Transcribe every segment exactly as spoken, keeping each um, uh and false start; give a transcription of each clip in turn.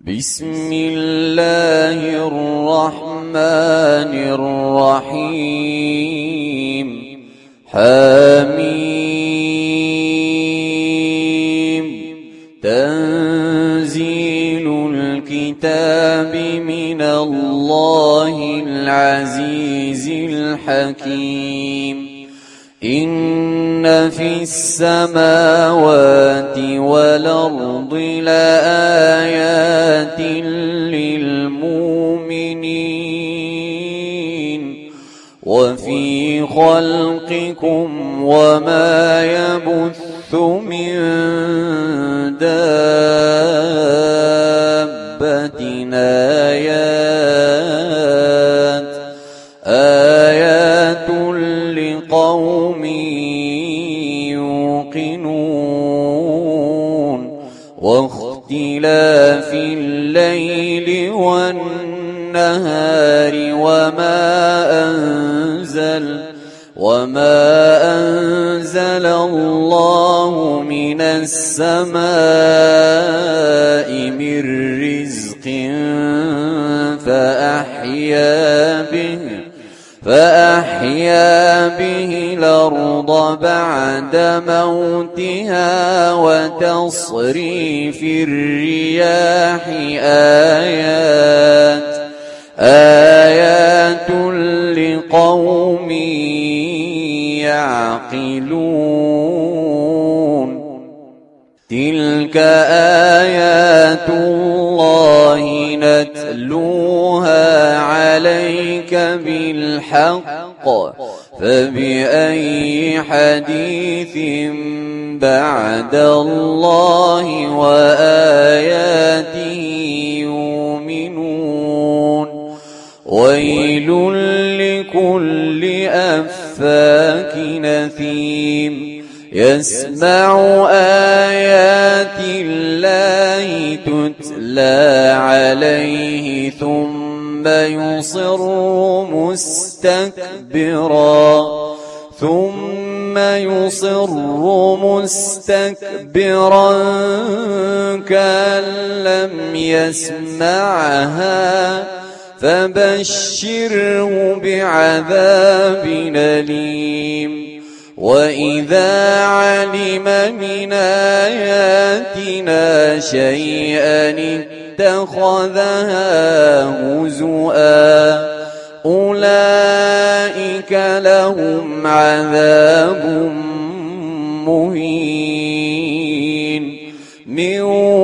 بسم الله الرحمن الرحيم حميم تنزيل الكتاب من الله العزيز الحكيم إن في السماوات والأرض لآيات للمؤمنين وفي خلقكم وما يبث من دابة آيات آيات لقوم يوقنون واختلاف الليل والنهار وما أنزل وما أنزل الله من السماء من رزق فأحيا به فأحيا به الأرض بعد موتها وتصريف الرياح آيات آيات لقوم يعقلون تلك آيات الله نتلوها عليك بالحق فبأي حديث بعد الله وآياته يؤمنون ويل لكل أفاك نثيم يسمع آيات الله تتلى عليه ثم يصر مستكبرا ثم يصر مستكبرا كأن لم يسمعها فبشره بعذاب أليم وإذا علم من آياتنا شيئا اتخذها هزؤا أولئك لهم عذاب مهين من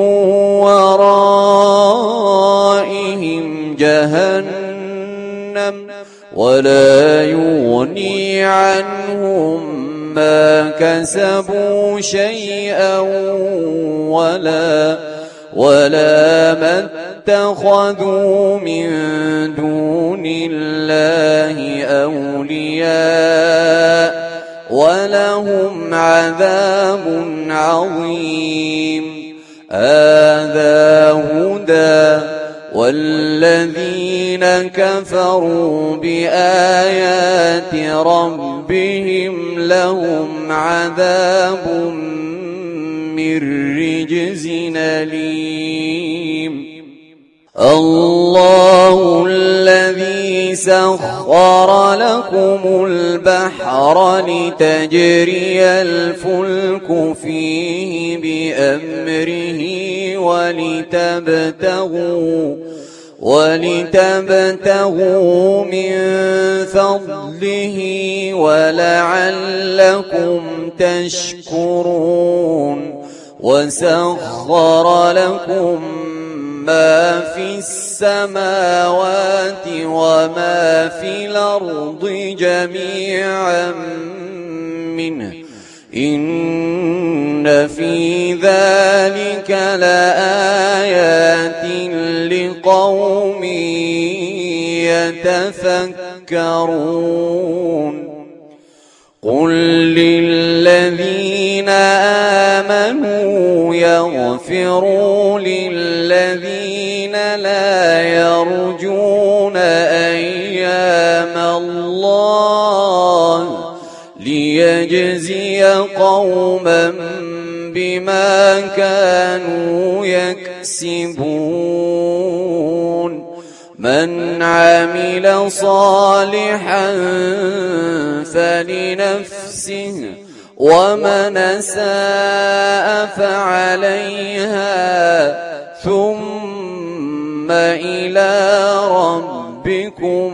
ورائهم جهنم ولا يغني عنهم ما كسبوا شيئا ولا ولا ما اتخذوا من دون الله أولياء ولهم عذاب عظيم هذا هدى والذين كفروا بآيات ربهم لهم عذاب من رجز أليم الله الذي سخر لكم البحر لتجري الفلك فيه بأمره ولتبتغوا ولتبتغوا من فضله ولعلكم تشكرون وسخر لكم ما في السماوات وما في الأرض جميعا منه إن في ذلك لآيات لقوم يتفكرون قل للذين آمنوا يغفروا للذين لا يرجون أيام الله ليجزي قوما بما كانوا يكسبون من عمل صالحا فلنفسه ومن أساء فعليها ثم إلى ربكم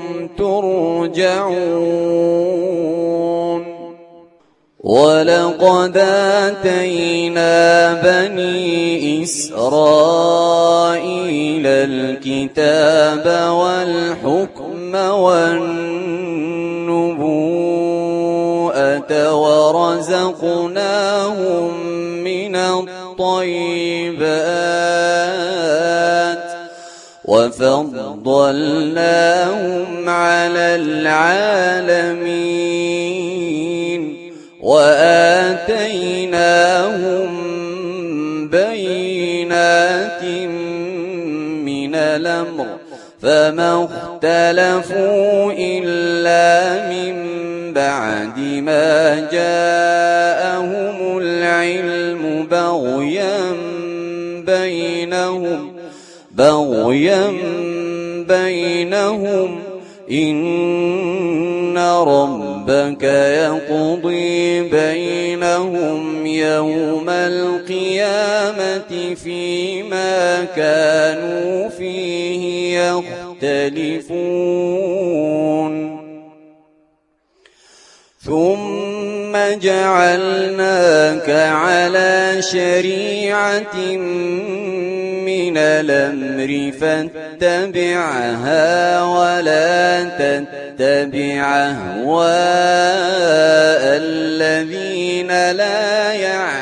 ترجعون. ولقد آتينا بني إسرائيل الكتاب والحكم والنبوءة ورزقناهم من الطيبات وفضلناهم على العالمين وآتيناهم بينات من الأمر فما اختلفوا إلا من بعد ما جاءهم العلم بغيا بينهم بغيا بينهم إن ربك يقضي بينهم يوم القيامة فيما كانوا فيه يختلفون. ثم جعلناك على شريعة من الأمر فاتبعها ولا تتبع أهواء الذين لا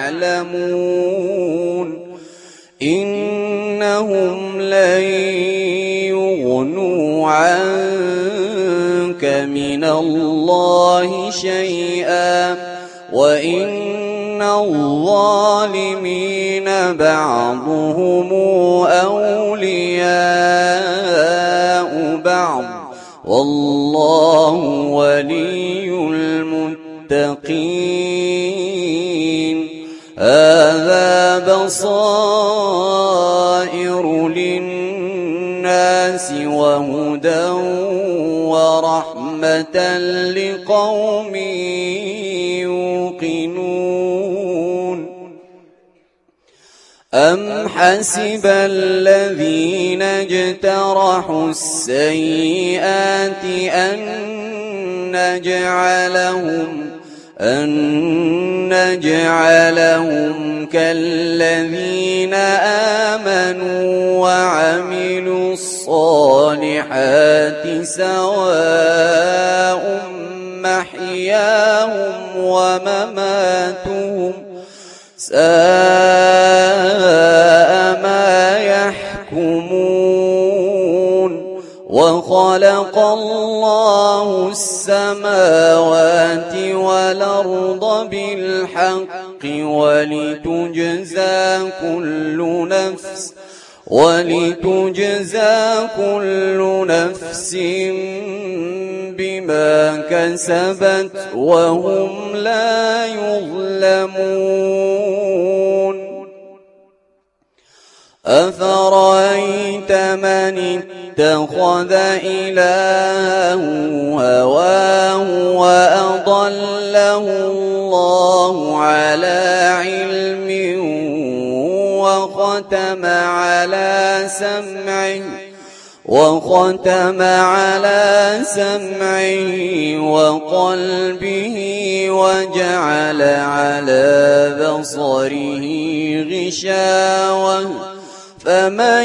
يعلمون إنهم لن يغنوا عنك من الله شيئا وإن الظالمين بعضهم أولياء بعض والله ولي المتقين. هذا بصائر للناس وهدى ورحمة لقوم يوقنون. أم حسب الذين اجترحوا السيئات أن نجعلهم أن نجعلهم كالذين آمنوا وعملوا الصالحات سواء محياهم ومماتهم ساء ما يحكمون. وخلق الله السماوات والأرض بالحق ولتجزى كل نفس ولتجزى كل نفس بما كسبت وهم لا يظلمون. أفرأيت من اتخذ إلهه هواه وأضله الله على علم وختم على سمعه وختم على سمعه وقلبه وجعل على بصره غشاوة فمن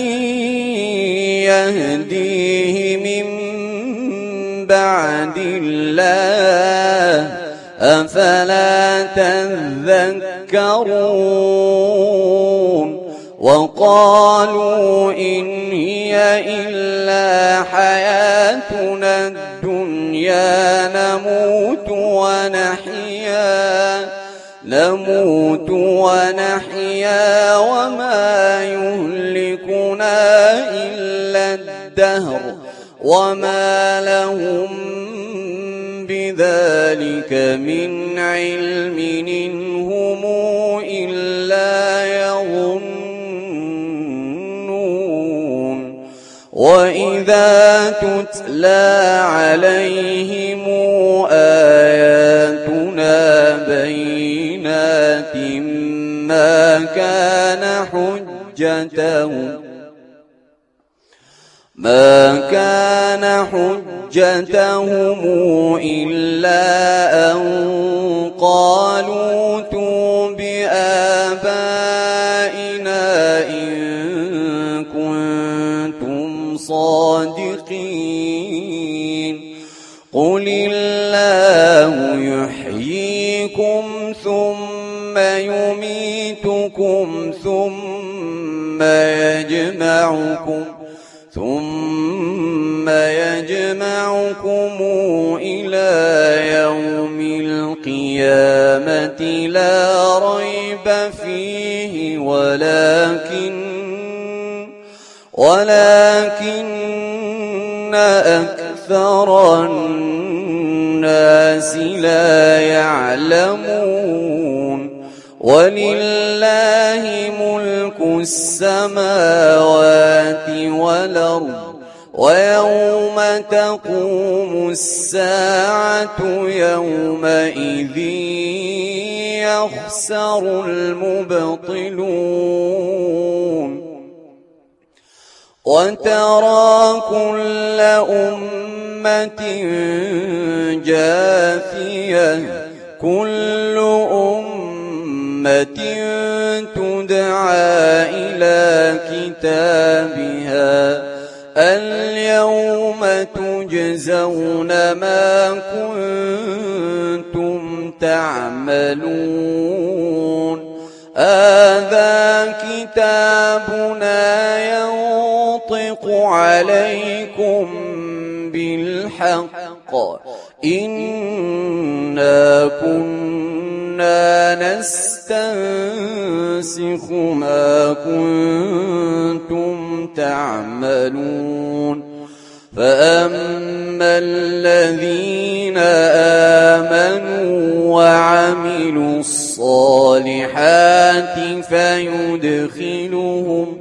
يهديه من بعد الله أفلا تذكرون. وقالوا إن هي إلا حياتنا الدنيا نموت ونحيا نموت ونحيا وما يهلكنا إلا الدهر وما لهم بذلك من علم إن هم إلا يظنون. وإذا تتلى عليهم آياتنا بينات ما كان حجتهم ما كان حجتهم إلا أن قالوا ائتوا بآبائنا إن كنتم صادقين قل الله يحييكم ثم يميتكم ثم يجمعكم ثم يجمعكم إلى يوم القيامة لا ريب فيه ولكن ولكن أكثر الناس لا يعلمون ولله ملك السماوات والأرض ويوم تقوم الساعة يومئذ يخسر المبطلون وترى كل أمة جاثية كل أمة تدعى إلى كتابها اليوم تجزون ما كنتم تعملون هذا كتابنا ينطق عليكم بالحق إنا كنا نستنسخ ما كنتم تعملون فأما الذين آمنوا وعملوا الصالحات فيدخلهم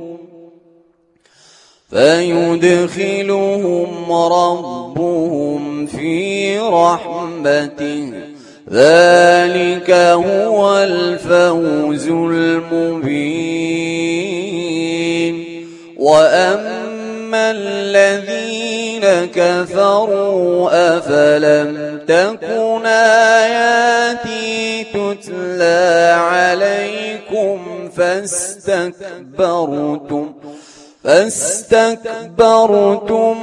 فيدخلهم ربهم في رحمته ذلك هو الفوز المبين وأما الذين كفروا أفلم تكن آياتي تتلى عليكم فاستكبرتم فاستكبرتم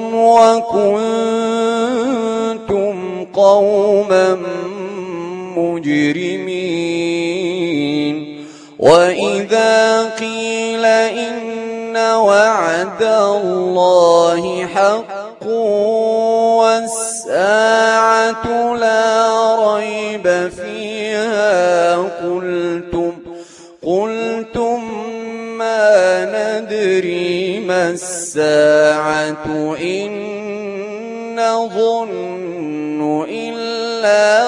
وكنتم قوما مجرمين وإذا قيل إن وعد الله حق والساعة لا ريب فيها قلتم قلتم ما ندري ما الساعة إن نظن إلا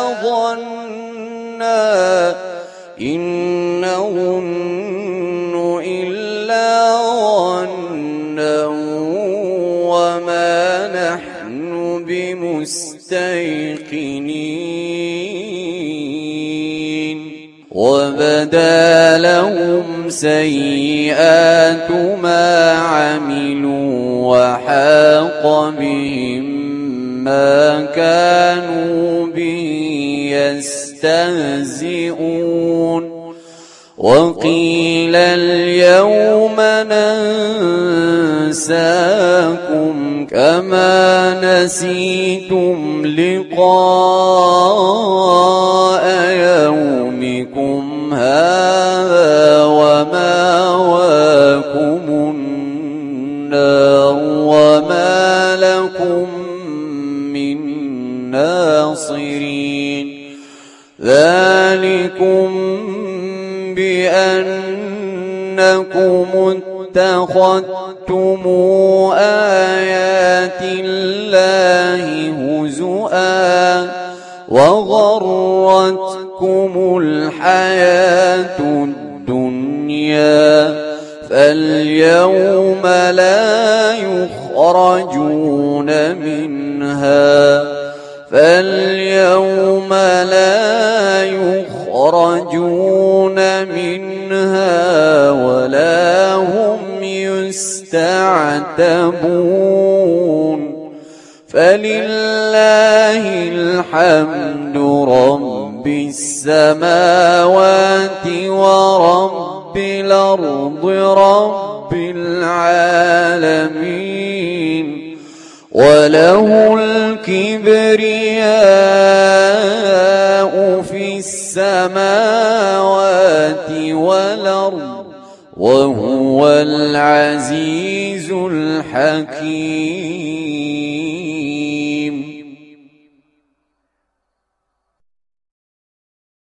ظنا إن نظن إلا ظنا وما نحن بمستيقنين وبدا لهم سيئات ما عملوا وحاق بهم ما كانوا به يستهزئون وقيل اليوم ننساكم كما نسيتم لقاء يومكم هذا ومأواكم النار وما لكم من ناصرين ذلكم بأنكم اتخذتم آيات الله هزؤا وغرتكم الحياة الدنيا فاليوم لا يخرجون منها فاليوم لا يخرجون منها ولا هم يستعتبون فلله الحمد رب السماوات ورب الأرض رب العالمين وله الكبرياء في السماوات والأرض وهو العزيز الحكيم.